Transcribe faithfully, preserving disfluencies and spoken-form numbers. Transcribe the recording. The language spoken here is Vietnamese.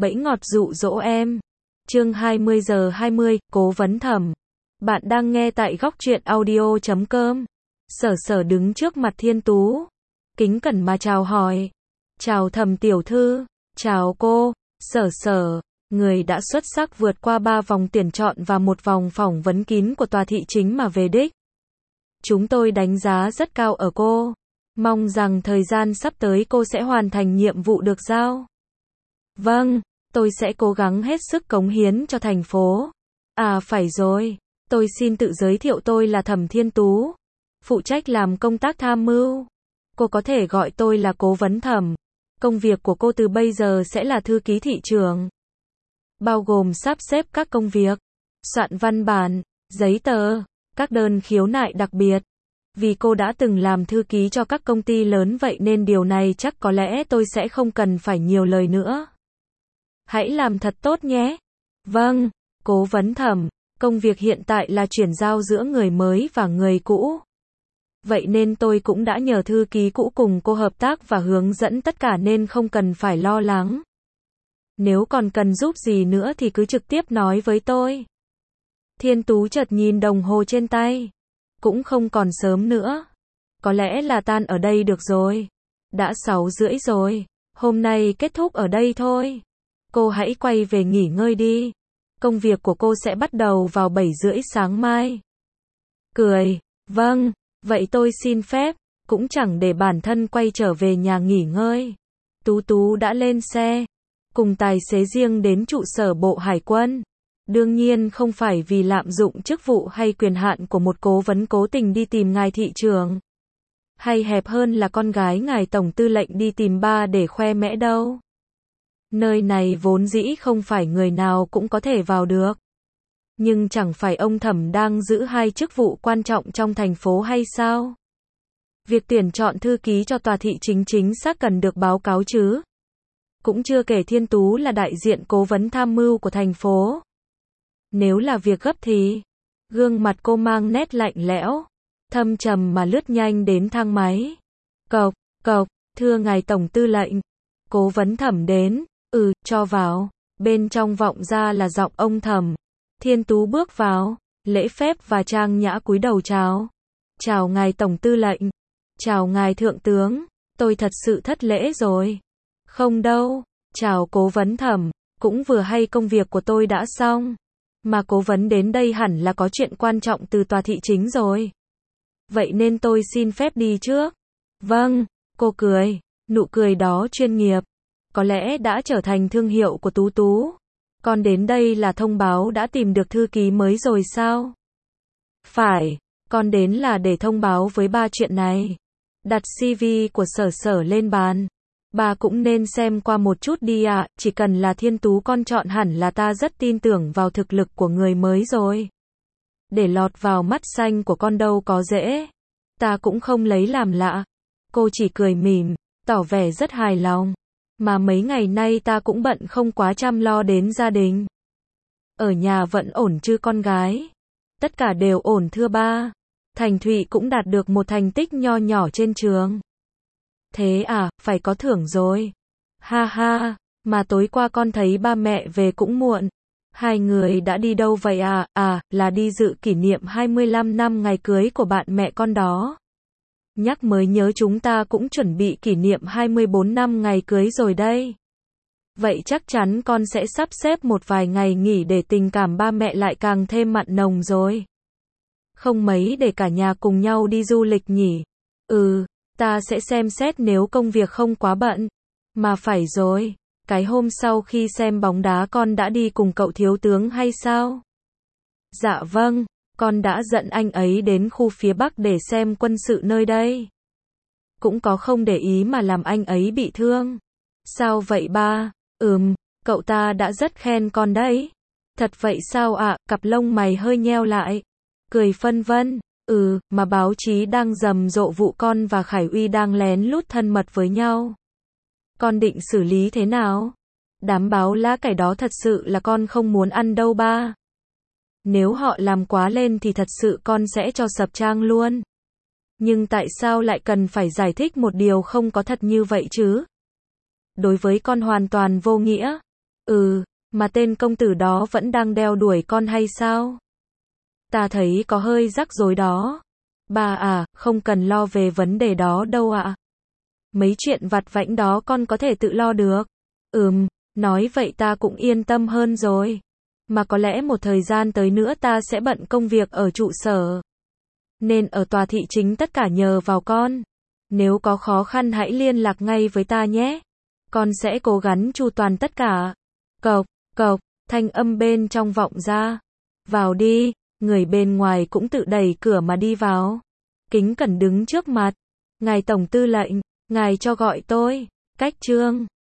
Bẫy ngọt dụ dỗ em. Chương hai mươi giờ hai mươi, Cố vấn thẩm. Bạn đang nghe tại góc truyện audio chấm com. Sở Sở đứng trước mặt Thiên Tú, kính cẩn mà chào hỏi. Chào Thẩm tiểu thư. Chào cô. Sở Sở, người đã xuất sắc vượt qua ba vòng tuyển chọn và một vòng phỏng vấn kín của tòa thị chính mà về đích. Chúng tôi đánh giá rất cao ở cô. Mong rằng thời gian sắp tới cô sẽ hoàn thành nhiệm vụ được giao. Vâng, tôi sẽ cố gắng hết sức cống hiến cho thành phố. À phải rồi, tôi xin tự giới thiệu, tôi là Thẩm Thiên Tú, phụ trách làm công tác tham mưu. Cô có thể gọi tôi là Cố vấn Thẩm. Công việc của cô từ bây giờ sẽ là thư ký thị trường, bao gồm sắp xếp các công việc, soạn văn bản, giấy tờ, các đơn khiếu nại đặc biệt. Vì cô đã từng làm thư ký cho các công ty lớn vậy nên điều này chắc có lẽ tôi sẽ không cần phải nhiều lời nữa. Hãy làm thật tốt nhé. Vâng, Cố vấn Thẩm, công việc hiện tại là chuyển giao giữa người mới và người cũ. Vậy nên tôi cũng đã nhờ thư ký cũ cùng cô hợp tác và hướng dẫn tất cả nên không cần phải lo lắng. Nếu còn cần giúp gì nữa thì cứ trực tiếp nói với tôi. Thiên Tú chợt nhìn đồng hồ trên tay. Cũng không còn sớm nữa. Có lẽ là tan ở đây được rồi. Đã sáu rưỡi rồi. Hôm nay kết thúc ở đây thôi. Cô hãy quay về nghỉ ngơi đi. Công việc của cô sẽ bắt đầu vào bảy rưỡi sáng mai. Cười. Vâng, vậy tôi xin phép. Cũng chẳng để bản thân quay trở về nhà nghỉ ngơi. Tú Tú đã lên xe, cùng tài xế riêng đến trụ sở Bộ Hải quân. Đương nhiên không phải vì lạm dụng chức vụ hay quyền hạn của một cố vấn cố tình đi tìm ngài thị trưởng. Hay hẹp hơn là con gái ngài tổng tư lệnh đi tìm ba để khoe mẽ đâu. Nơi này vốn dĩ không phải người nào cũng có thể vào được. Nhưng chẳng phải ông Thẩm đang giữ hai chức vụ quan trọng trong thành phố hay sao? Việc tuyển chọn thư ký cho tòa thị chính chính xác cần được báo cáo chứ. Cũng chưa kể Thiên Tú là đại diện cố vấn tham mưu của thành phố. Nếu là việc gấp thì... Gương mặt cô mang nét lạnh lẽo, thâm trầm mà lướt nhanh đến thang máy. Cộc, cộc, thưa ngài tổng tư lệnh. Cố vấn Thẩm đến. Ừ, cho vào. Bên trong vọng ra là giọng ông Thẩm. Thiên Tú bước vào, lễ phép và trang nhã cúi đầu chào. Chào ngài tổng tư lệnh. Chào ngài thượng tướng. Tôi thật sự thất lễ rồi. Không đâu. Chào cố vấn Thẩm. Cũng vừa hay công việc của tôi đã xong. Mà cố vấn đến đây hẳn là có chuyện quan trọng từ tòa thị chính rồi. Vậy nên tôi xin phép đi trước. Vâng, cô cười. Nụ cười đó chuyên nghiệp. Có lẽ đã trở thành thương hiệu của Tú Tú. Còn đến đây là thông báo đã tìm được thư ký mới rồi sao? Phải, con đến là để thông báo với ba chuyện này. Đặt xê vê của Sở Sở lên bàn. Bà cũng nên xem qua một chút đi ạ, à, chỉ cần là Thiên Tú con chọn hẳn là ta rất tin tưởng vào thực lực của người mới rồi. Để lọt vào mắt xanh của con đâu có dễ. Ta cũng không lấy làm lạ. Cô chỉ cười mỉm, tỏ vẻ rất hài lòng. Mà mấy ngày nay ta cũng bận không quá chăm lo đến gia đình. Ở nhà vẫn ổn chứ con gái? Tất cả đều ổn thưa ba. Thành Thụy cũng đạt được một thành tích nho nhỏ trên trường. Thế à, phải có thưởng rồi. Ha ha, mà tối qua con thấy ba mẹ về cũng muộn. Hai người đã đi đâu vậy à? À, là đi dự kỷ niệm hai mươi lăm năm ngày cưới của bạn mẹ con đó. Nhắc mới nhớ chúng ta cũng chuẩn bị kỷ niệm hai mươi bốn năm ngày cưới rồi đây. Vậy chắc chắn con sẽ sắp xếp một vài ngày nghỉ để tình cảm ba mẹ lại càng thêm mặn nồng rồi. Không mấy để cả nhà cùng nhau đi du lịch nhỉ? Ừ, ta sẽ xem xét nếu công việc không quá bận. Mà phải rồi, cái hôm sau khi xem bóng đá con đã đi cùng cậu thiếu tướng hay sao? Dạ vâng, con đã dẫn anh ấy đến khu phía Bắc để xem quân sự nơi đây. Cũng có không để ý mà làm anh ấy bị thương. Sao vậy ba? Ừm, cậu ta đã rất khen con đấy. Thật vậy sao ạ? À? Cặp lông mày hơi nheo lại. Cười phân vân. Ừ, mà báo chí đang rầm rộ vụ con và Khải Uy đang lén lút thân mật với nhau. Con định xử lý thế nào? Đám báo lá cải đó thật sự là con không muốn ăn đâu ba. Nếu họ làm quá lên thì thật sự con sẽ cho sập trang luôn. Nhưng tại sao lại cần phải giải thích một điều không có thật như vậy chứ? Đối với con hoàn toàn vô nghĩa. Ừ, mà tên công tử đó vẫn đang đeo đuổi con hay sao? Ta thấy có hơi rắc rối đó. Bà à, không cần lo về vấn đề đó đâu ạ. Mấy chuyện vặt vãnh đó con có thể tự lo được. Ừm, nói vậy ta cũng yên tâm hơn rồi. Mà có lẽ một thời gian tới nữa ta sẽ bận công việc ở trụ sở. Nên ở tòa thị chính tất cả nhờ vào con. Nếu có khó khăn hãy liên lạc ngay với ta nhé. Con sẽ cố gắng chu toàn tất cả. Cộc, cộc, thanh âm bên trong vọng ra. Vào đi, người bên ngoài cũng tự đẩy cửa mà đi vào. Kính cẩn đứng trước mặt. Ngài Tổng Tư lệnh, ngài cho gọi tôi. Cách trương.